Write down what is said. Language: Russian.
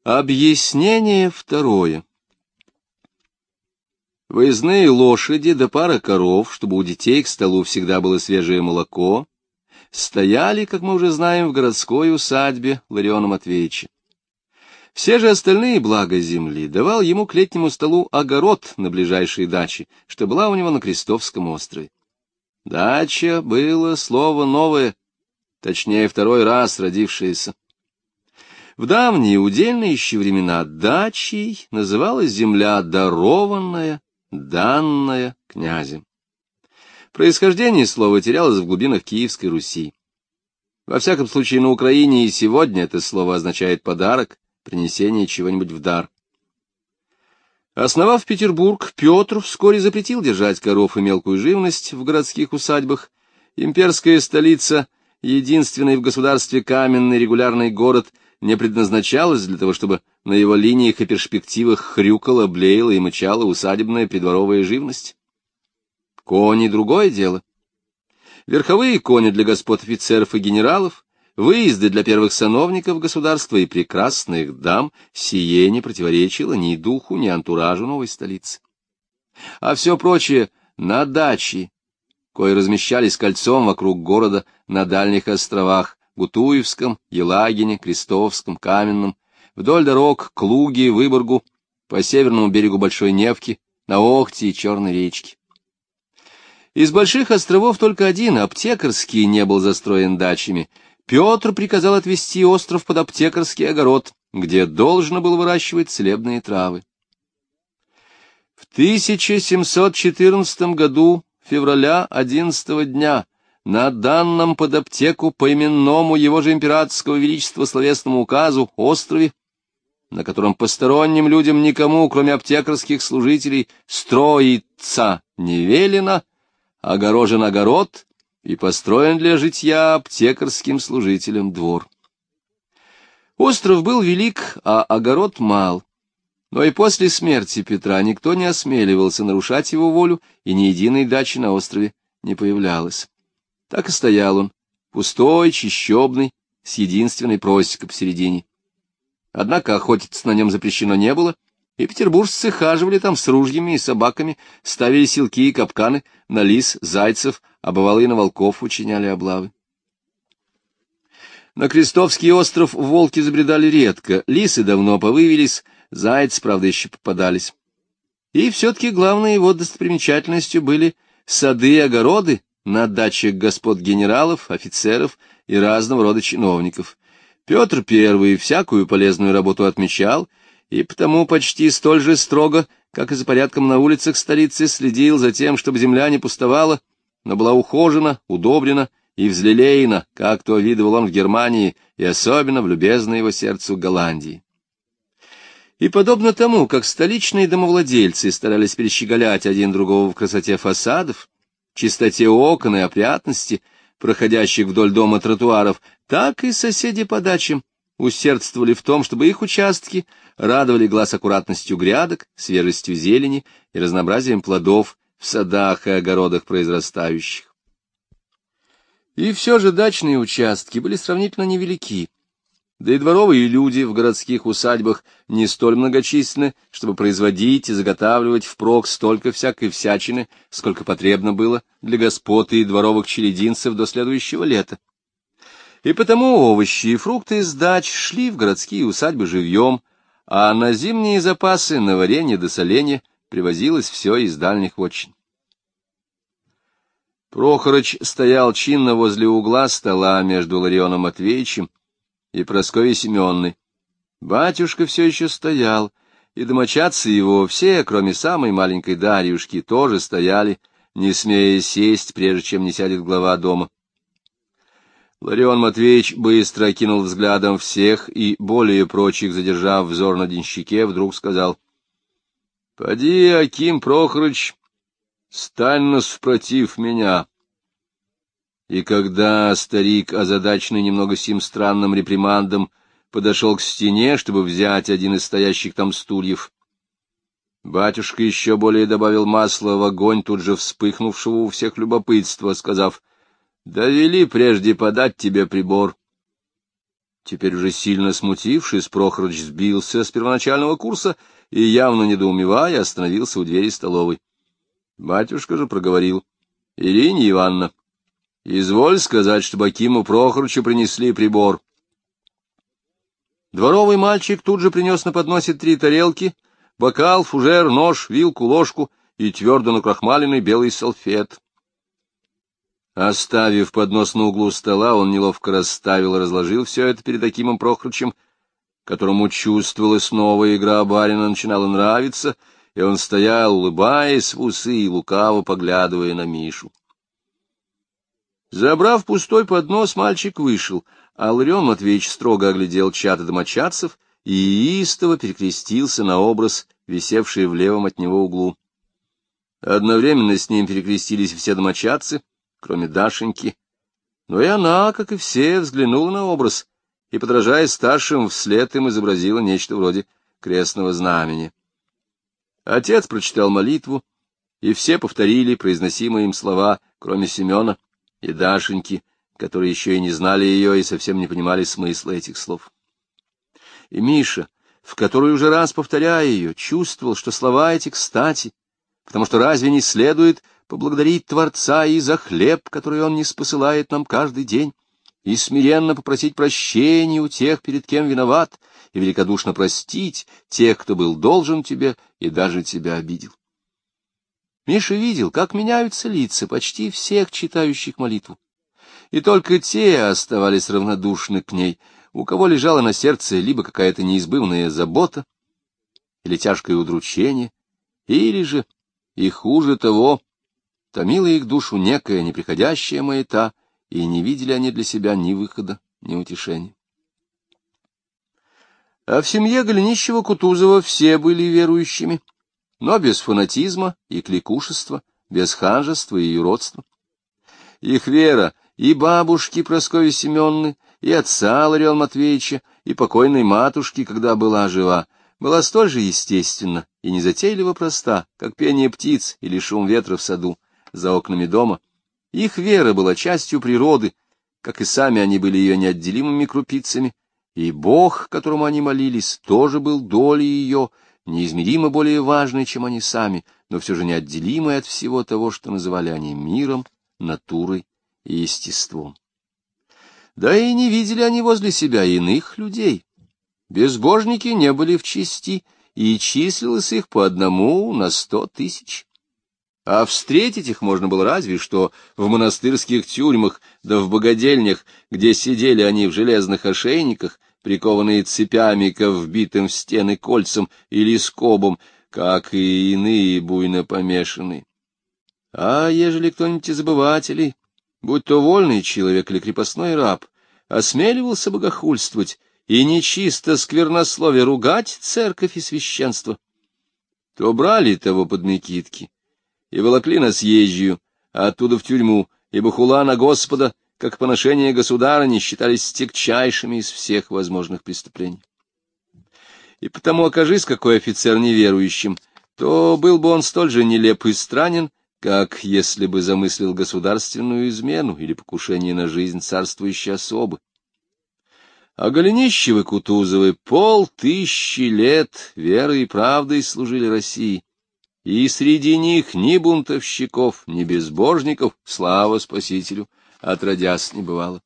Объяснение второе. Выездные лошади да пара коров, чтобы у детей к столу всегда было свежее молоко, стояли, как мы уже знаем, в городской усадьбе Лариона Матвеевича. Все же остальные блага земли давал ему к летнему столу огород на ближайшей даче, что была у него на Крестовском острове. Дача было слово новое, точнее, второй раз родившееся. В давние удельные еще времена дачей называлась земля дарованная, данная князем. Происхождение слова терялось в глубинах Киевской Руси. Во всяком случае, на Украине и сегодня это слово означает подарок, принесение чего-нибудь в дар. Основав Петербург, Петр вскоре запретил держать коров и мелкую живность в городских усадьбах. Имперская столица, единственный в государстве каменный регулярный город, не предназначалась для того, чтобы на его линиях и перспективах хрюкала, блеяла и мычала усадебная придворовая живность. Кони — другое дело. Верховые кони для господ офицеров и генералов, выезды для первых сановников государства и прекрасных дам — сие не противоречило ни духу, ни антуражу новой столицы. А все прочее — на даче, кои размещались кольцом вокруг города на дальних островах — Гутуевском, Елагине, Крестовском, Каменном, вдоль дорог к Луге, Выборгу, по северному берегу Большой Невки, на Охте и Черной речке. Из больших островов только один, Аптекарский, не был застроен дачами. Петр приказал отвести остров под Аптекарский огород, где должно было выращивать целебные травы. В 1714 году, февраля 11 дня, на данном под аптеку по именному его же императорского величества словесному указу острове, на котором посторонним людям никому, кроме аптекарских служителей, строиться не велено, огорожен огород и построен для житья аптекарским служителям двор. Остров был велик, а огород мал, но и после смерти Петра никто не осмеливался нарушать его волю, и ни единой дачи на острове не появлялось. Так и стоял он, пустой, чищобный, с единственной просекой посередине. Однако охотиться на нем запрещено не было, и петербуржцы хаживали там с ружьями и собаками, ставили селки и капканы на лис, зайцев, а бывало и на волков учиняли облавы. На Крестовский остров волки забредали редко, лисы давно повывелись, зайцы, правда, еще попадались. И все-таки главной его достопримечательностью были сады и огороды на дачах господ генералов, офицеров и разного рода чиновников. Петр I всякую полезную работу отмечал, и потому почти столь же строго, как и за порядком на улицах столицы, следил за тем, чтобы земля не пустовала, но была ухожена, удобрена и взлелеяна, как то видывал он в Германии и особенно в любезной его сердцу Голландии. И подобно тому, как столичные домовладельцы старались перещеголять один другого в красоте фасадов, чистоте окон и опрятности, проходящих вдоль дома тротуаров, так и соседи по дачам усердствовали в том, чтобы их участки радовали глаз аккуратностью грядок, свежестью зелени и разнообразием плодов в садах и огородах произрастающих. И все же дачные участки были сравнительно невелики, да и дворовые люди в городских усадьбах не столь многочисленны, чтобы производить и заготавливать впрок столько всякой всячины, сколько потребно было для господ и дворовых челядинцев до следующего лета. И потому овощи и фрукты из дач шли в городские усадьбы живьем, а на зимние запасы, на варенье да соленье привозилось все из дальних вотчин. Прохорыч стоял чинно возле угла стола между Ларионом Матвеевичем и Прасковьей Семенной. Батюшка все еще стоял, и домочадцы его все, кроме самой маленькой Дарьюшки, тоже стояли, не смея сесть, прежде чем не сядет глава дома. Ларион Матвеевич быстро окинул взглядом всех и, более прочих задержав взор на денщике, вдруг сказал: — Поди, Аким Прохорыч, стань супротив меня. И когда старик, озадаченный немного сим странным репримандом, подошел к стене, чтобы взять один из стоящих там стульев, батюшка еще более добавил масла в огонь, тут же вспыхнувшего у всех любопытства, сказав: — Довели прежде подать тебе прибор. Теперь уже сильно смутившись, Прохорыч сбился с первоначального курса и, явно недоумевая, остановился у двери столовой. Батюшка же проговорил: — Ирине Ивановна, изволь сказать, чтобы Акиму Прохорычу принесли прибор. Дворовый мальчик тут же принес на подносе 3 тарелки, бокал, фужер, нож, вилку, ложку и твердо накрахмаленный белый салфет. Оставив поднос на углу стола, он неловко расставил и разложил все это перед Акимом Прохорычем, которому чувствовалась новая игра барина начинала нравиться, и он стоял, улыбаясь в усы и лукаво поглядывая на Мишу. Забрав пустой поднос, мальчик вышел, а Ларион Матвеевич строго оглядел чад домочадцев и истово перекрестился на образ, висевший в левом от него углу. Одновременно с ним перекрестились все домочадцы, кроме Дашеньки, но и она, как и все, взглянула на образ и, подражая старшим, вслед им изобразила нечто вроде крестного знамени. Отец прочитал молитву, и все повторили произносимые им слова, кроме Семена и Дашеньки, которые еще и не знали ее и совсем не понимали смысла этих слов. И Миша, в который уже раз повторяя ее, чувствовал, что слова эти кстати, потому что разве не следует поблагодарить Творца и за хлеб, который он ниспосылает нам каждый день, и смиренно попросить прощения у тех, перед кем виноват, и великодушно простить тех, кто был должен тебе и даже тебя обидел. Миша видел, как меняются лица почти всех читающих молитву, и только те оставались равнодушны к ней, у кого лежала на сердце либо какая-то неизбывная забота, или тяжкое удручение, или же, и хуже того, томила их душу некая неприходящая маята, и не видели они для себя ни выхода, ни утешения. А в семье Голенищева-Кутузова все были верующими, но без фанатизма и кликушества, без ханжества и юродства. Их вера и бабушки Прасковьи Семенны, и отца Лариона Матвеевича, и покойной матушки, когда была жива, была столь же естественна и незатейливо проста, как пение птиц или шум ветра в саду за окнами дома. Их вера была частью природы, как и сами они были ее неотделимыми крупицами, и Бог, которому они молились, тоже был долей ее, неизмеримо более важной, чем они сами, но все же неотделимой от всего того, что называли они миром, натурой и естеством. Да и не видели они возле себя иных людей. Безбожники не были в чести, и числилось их по 1 на 100 000. А встретить их можно было разве что в монастырских тюрьмах, да в богадельнях, где сидели они в железных ошейниках, прикованные цепями к вбитым в стены кольцам или скобам, как и иные буйно помешанные. А ежели кто-нибудь из обывателей, будь то вольный человек или крепостной раб, осмеливался богохульствовать и нечисто сквернословие ругать церковь и священство, то брали того под мекитки и волокли на съезжию, а оттуда в тюрьму, ибо хула на Господа, как поношение государыни, считались стягчайшими из всех возможных преступлений. И потому, окажись какой офицер неверующим, то был бы он столь же нелеп и странен, как если бы замыслил государственную измену или покушение на жизнь царствующей особы. А Голенищевы-Кутузовы 500 лет верой и правдой служили России, и среди них ни бунтовщиков, ни безбожников, слава Спасителю, отродясь не бывало.